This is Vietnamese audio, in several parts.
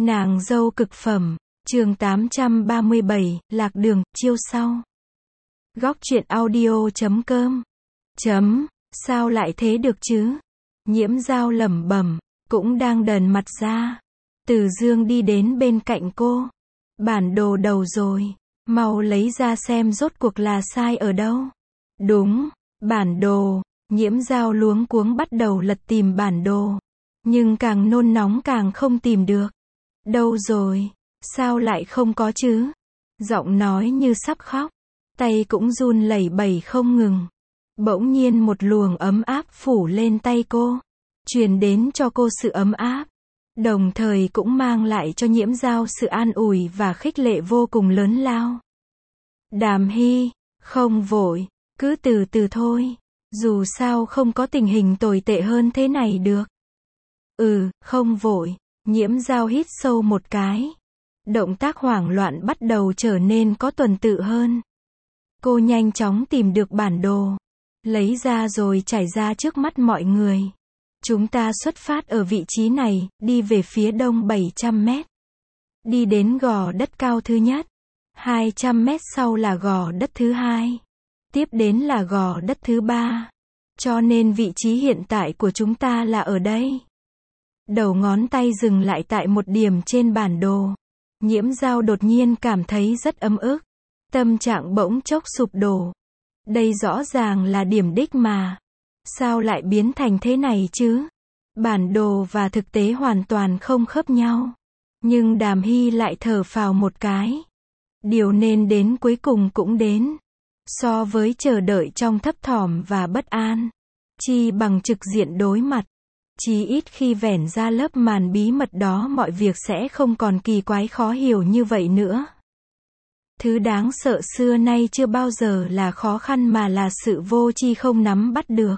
Nàng dâu cực phẩm, chương 837, lạc đường, chiêu sau. Góc truyện audio.com. Sao lại thế được chứ? Nhiễm Dao lẩm bẩm, cũng đang đần mặt ra. Từ Dương đi đến bên cạnh cô. Bản đồ đầu rồi, mau lấy ra xem rốt cuộc là sai ở đâu. Đúng, bản đồ. Nhiễm Dao luống cuống bắt đầu lật tìm bản đồ. Nhưng càng nôn nóng càng không tìm được. Đâu rồi? Sao lại không có chứ? Giọng nói như sắp khóc. Tay cũng run lẩy bẩy không ngừng. Bỗng nhiên một luồng ấm áp phủ lên tay cô. Truyền đến cho cô sự ấm áp. Đồng thời cũng mang lại cho Nhiễm Dao sự an ủi và khích lệ vô cùng lớn lao. Đàm Hy, không vội, cứ từ từ thôi. Dù sao không có tình hình tồi tệ hơn thế này được. Không vội. Nhiễm Dao hít sâu một cái. Động tác hoảng loạn bắt đầu trở nên có tuần tự hơn. Cô nhanh chóng tìm được bản đồ. Lấy ra rồi trải ra trước mắt mọi người. Chúng ta xuất phát ở vị trí này, đi về phía đông 700 mét. Đi đến gò đất cao thứ nhất. 200 mét sau là gò đất thứ hai. Tiếp đến là gò đất thứ ba. Cho nên vị trí hiện tại của chúng ta là ở đây. Đầu ngón tay dừng lại tại một điểm trên bản đồ. Nhiễm Dao đột nhiên cảm thấy rất ấm ức. Tâm trạng bỗng chốc sụp đổ. Đây rõ ràng là điểm đích mà. Sao lại biến thành thế này chứ? Bản đồ và thực tế hoàn toàn không khớp nhau. Nhưng Đàm Hy lại thở phào một cái. Điều nên đến cuối cùng cũng đến. So với chờ đợi trong thấp thỏm và bất an, chi bằng trực diện đối mặt. Chí ít khi vẻn ra lớp màn bí mật đó mọi việc sẽ không còn kỳ quái khó hiểu như vậy nữa. Thứ đáng sợ xưa nay chưa bao giờ là khó khăn mà là sự vô tri không nắm bắt được.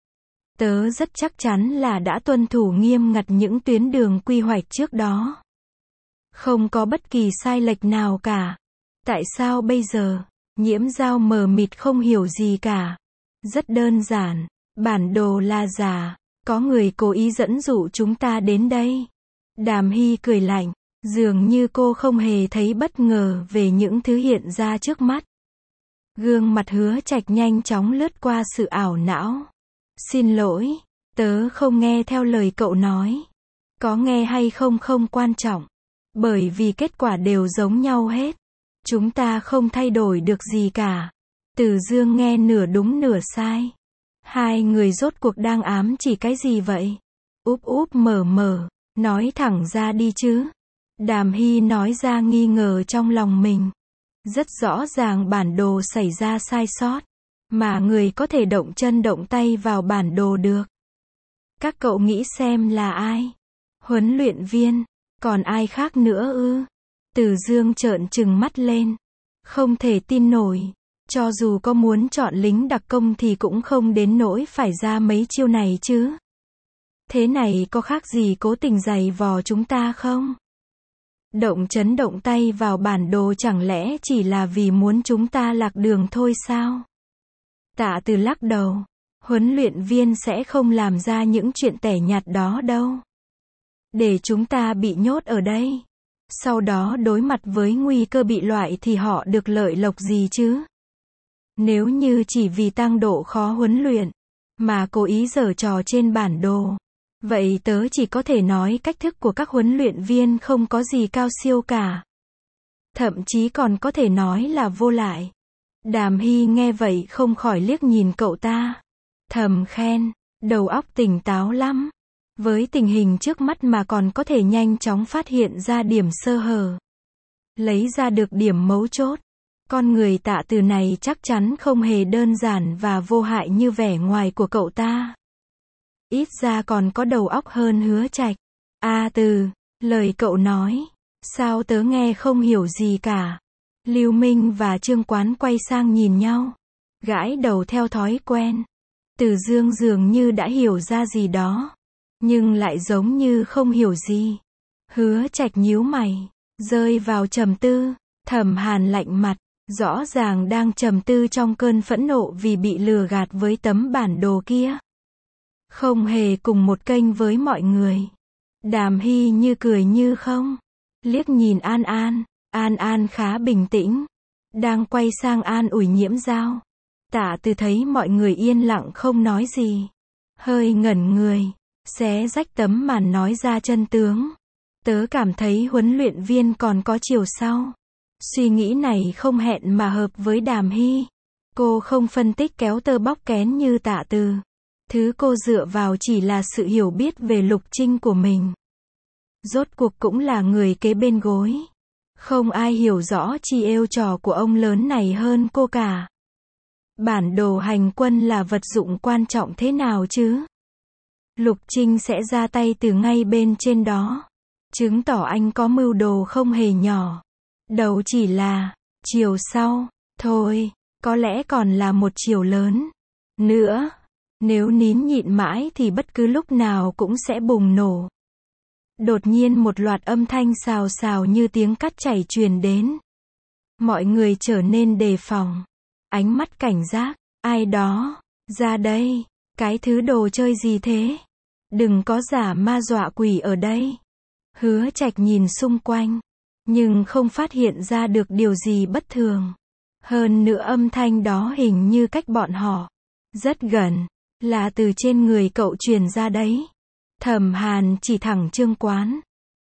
Tớ rất chắc chắn là đã tuân thủ nghiêm ngặt những tuyến đường quy hoạch trước đó. Không có bất kỳ sai lệch nào cả. Tại sao bây giờ? Nhiễm Dao mờ mịt không hiểu gì cả. Rất đơn giản, bản đồ là giả. Có người cố ý dẫn dụ chúng ta đến đây. Đàm Hy cười lạnh, dường như cô không hề thấy bất ngờ về những thứ hiện ra trước mắt. Gương mặt Hứa Trạch nhanh chóng lướt qua sự ảo não. Xin lỗi, tớ không nghe theo lời cậu nói. Có nghe hay không không quan trọng. Bởi vì kết quả đều giống nhau hết. Chúng ta không thay đổi được gì cả. Từ Dương nghe nửa đúng nửa sai. Hai người rốt cuộc đang ám chỉ cái gì vậy? Úp úp mở mở, nói thẳng ra đi chứ. Đàm Hy nói ra nghi ngờ trong lòng mình. Rất rõ ràng bản đồ xảy ra sai sót. Mà người có thể động chân động tay vào bản đồ được. Các cậu nghĩ xem là ai? Huấn luyện viên, còn ai khác nữa ư? Từ Dương trợn trừng mắt lên. Không thể tin nổi. Cho dù có muốn chọn lính đặc công thì cũng không đến nỗi phải ra mấy chiêu này chứ. Thế này có khác gì cố tình giày vò chúng ta không? Động chấn động tay vào bản đồ chẳng lẽ chỉ là vì muốn chúng ta lạc đường thôi sao? Tạ Từ lắc đầu. Huấn luyện viên sẽ không làm ra những chuyện tẻ nhạt đó đâu. Để chúng ta bị nhốt ở đây. Sau đó đối mặt với nguy cơ bị loại thì họ được lợi lộc gì chứ? Nếu như chỉ vì tăng độ khó huấn luyện, mà cố ý giở trò trên bản đồ, vậy tớ chỉ có thể nói cách thức của các huấn luyện viên không có gì cao siêu cả. Thậm chí còn có thể nói là vô lại. Đàm Hy nghe vậy không khỏi liếc nhìn cậu ta. Thầm khen, đầu óc tỉnh táo lắm. Với tình hình trước mắt mà còn có thể nhanh chóng phát hiện ra điểm sơ hở. Lấy ra được điểm mấu chốt. Con người Tạ Từ này chắc chắn không hề đơn giản và vô hại như vẻ ngoài của cậu ta. Ít ra còn có đầu óc hơn Hứa Trạch. Từ, lời cậu nói. Sao tớ nghe không hiểu gì cả. Lưu Minh và Trương Quán quay sang nhìn nhau. Gãi đầu theo thói quen. Từ Dương dường như đã hiểu ra gì đó. Nhưng lại giống như không hiểu gì. Hứa Trạch nhíu mày. Rơi vào trầm tư. Thẩm Hàn lạnh mặt. Rõ ràng đang trầm tư trong cơn phẫn nộ vì bị lừa gạt với tấm bản đồ kia. Không hề cùng một kênh với mọi người. Đàm Hy như cười như không. liếc nhìn An An. An An khá bình tĩnh, đang quay sang an ủi Nhiễm Giao. Tạ Từ thấy mọi người yên lặng không nói gì, hơi ngẩn người, xé rách tấm màn nói ra chân tướng. Tớ cảm thấy huấn luyện viên còn có chiều sau. Suy nghĩ này không hẹn mà hợp với Đàm Hy. Cô không phân tích kéo tơ bóc kén như Tạ Từ. Thứ cô dựa vào chỉ là sự hiểu biết về Lục Trinh của mình. Rốt cuộc cũng là người kế bên gối. Không ai hiểu rõ chi êu trò của ông lớn này hơn cô cả. Bản đồ hành quân là vật dụng quan trọng thế nào chứ? Lục Trinh sẽ ra tay từ ngay bên trên đó. Chứng tỏ anh có mưu đồ không hề nhỏ. Đầu chỉ là chiều sau, thôi, có lẽ còn là một chiều lớn nữa. Nếu nín nhịn mãi thì bất cứ lúc nào cũng sẽ bùng nổ. Đột nhiên một loạt âm thanh xào xào như tiếng cắt chảy truyền đến. Mọi người trở nên đề phòng. Ánh mắt cảnh giác. Ai đó? Ra đây. Cái thứ đồ chơi gì thế? Đừng có giả ma dọa quỷ ở đây. Hứa Trạch nhìn xung quanh, nhưng không phát hiện ra được điều gì bất thường. Hơn nữa âm thanh đó hình như cách bọn họ rất gần, là từ trên người cậu truyền ra đấy. Thẩm Hàn chỉ thẳng Trương Quán.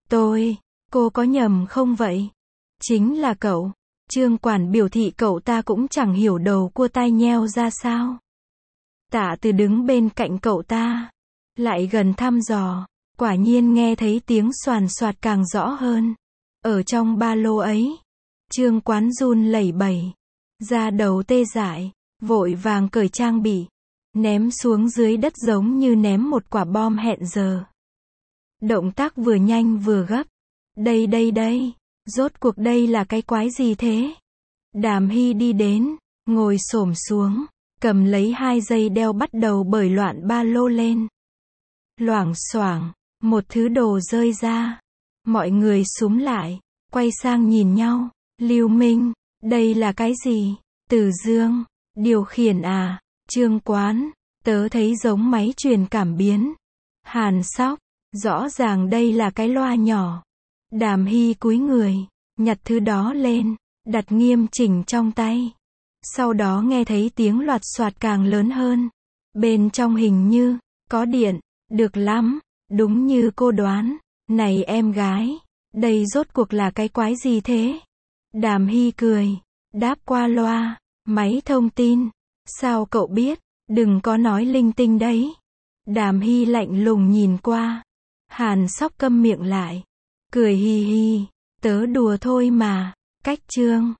Cô có nhầm không vậy? Chính là cậu. Trương Quản biểu thị cậu ta cũng chẳng hiểu đầu cua tai nheo ra sao. Tạ Từ đứng bên cạnh cậu ta, lại gần thăm dò, quả nhiên nghe thấy tiếng xoàn xoạt càng rõ hơn. Ở trong ba lô ấy, Trương Quán run lẩy bẩy, da đầu tê dại, vội vàng cởi trang bị, ném xuống dưới đất giống như ném một quả bom hẹn giờ. Động tác vừa nhanh vừa gấp. Đây, rốt cuộc đây là cái quái gì thế? Đàm Hy đi đến, ngồi xổm xuống, cầm lấy 2 dây đeo bắt đầu bởi loạn ba lô lên. Loảng xoảng, một thứ đồ rơi ra. Mọi người xúm lại, quay sang nhìn nhau. Lưu Minh, đây là cái gì? Từ Dương, điều khiển à? Trương Quán, tớ thấy giống máy truyền cảm biến. Hàn Sóc, rõ ràng đây là cái loa nhỏ. Đàm Hy cúi người, nhặt thứ đó lên, đặt nghiêm chỉnh trong tay. Sau đó nghe thấy tiếng loạt soạt càng lớn hơn. Bên trong hình như có điện. Được lắm, đúng như cô đoán. Này em gái, đây rốt cuộc là cái quái gì thế? Đàm Hy cười, đáp qua loa, máy thông tin. Sao cậu biết? Đừng có nói linh tinh đấy. Đàm Hy lạnh lùng nhìn qua. Hàn Sóc câm miệng lại, cười hi hi, tớ đùa thôi mà. Cách Trương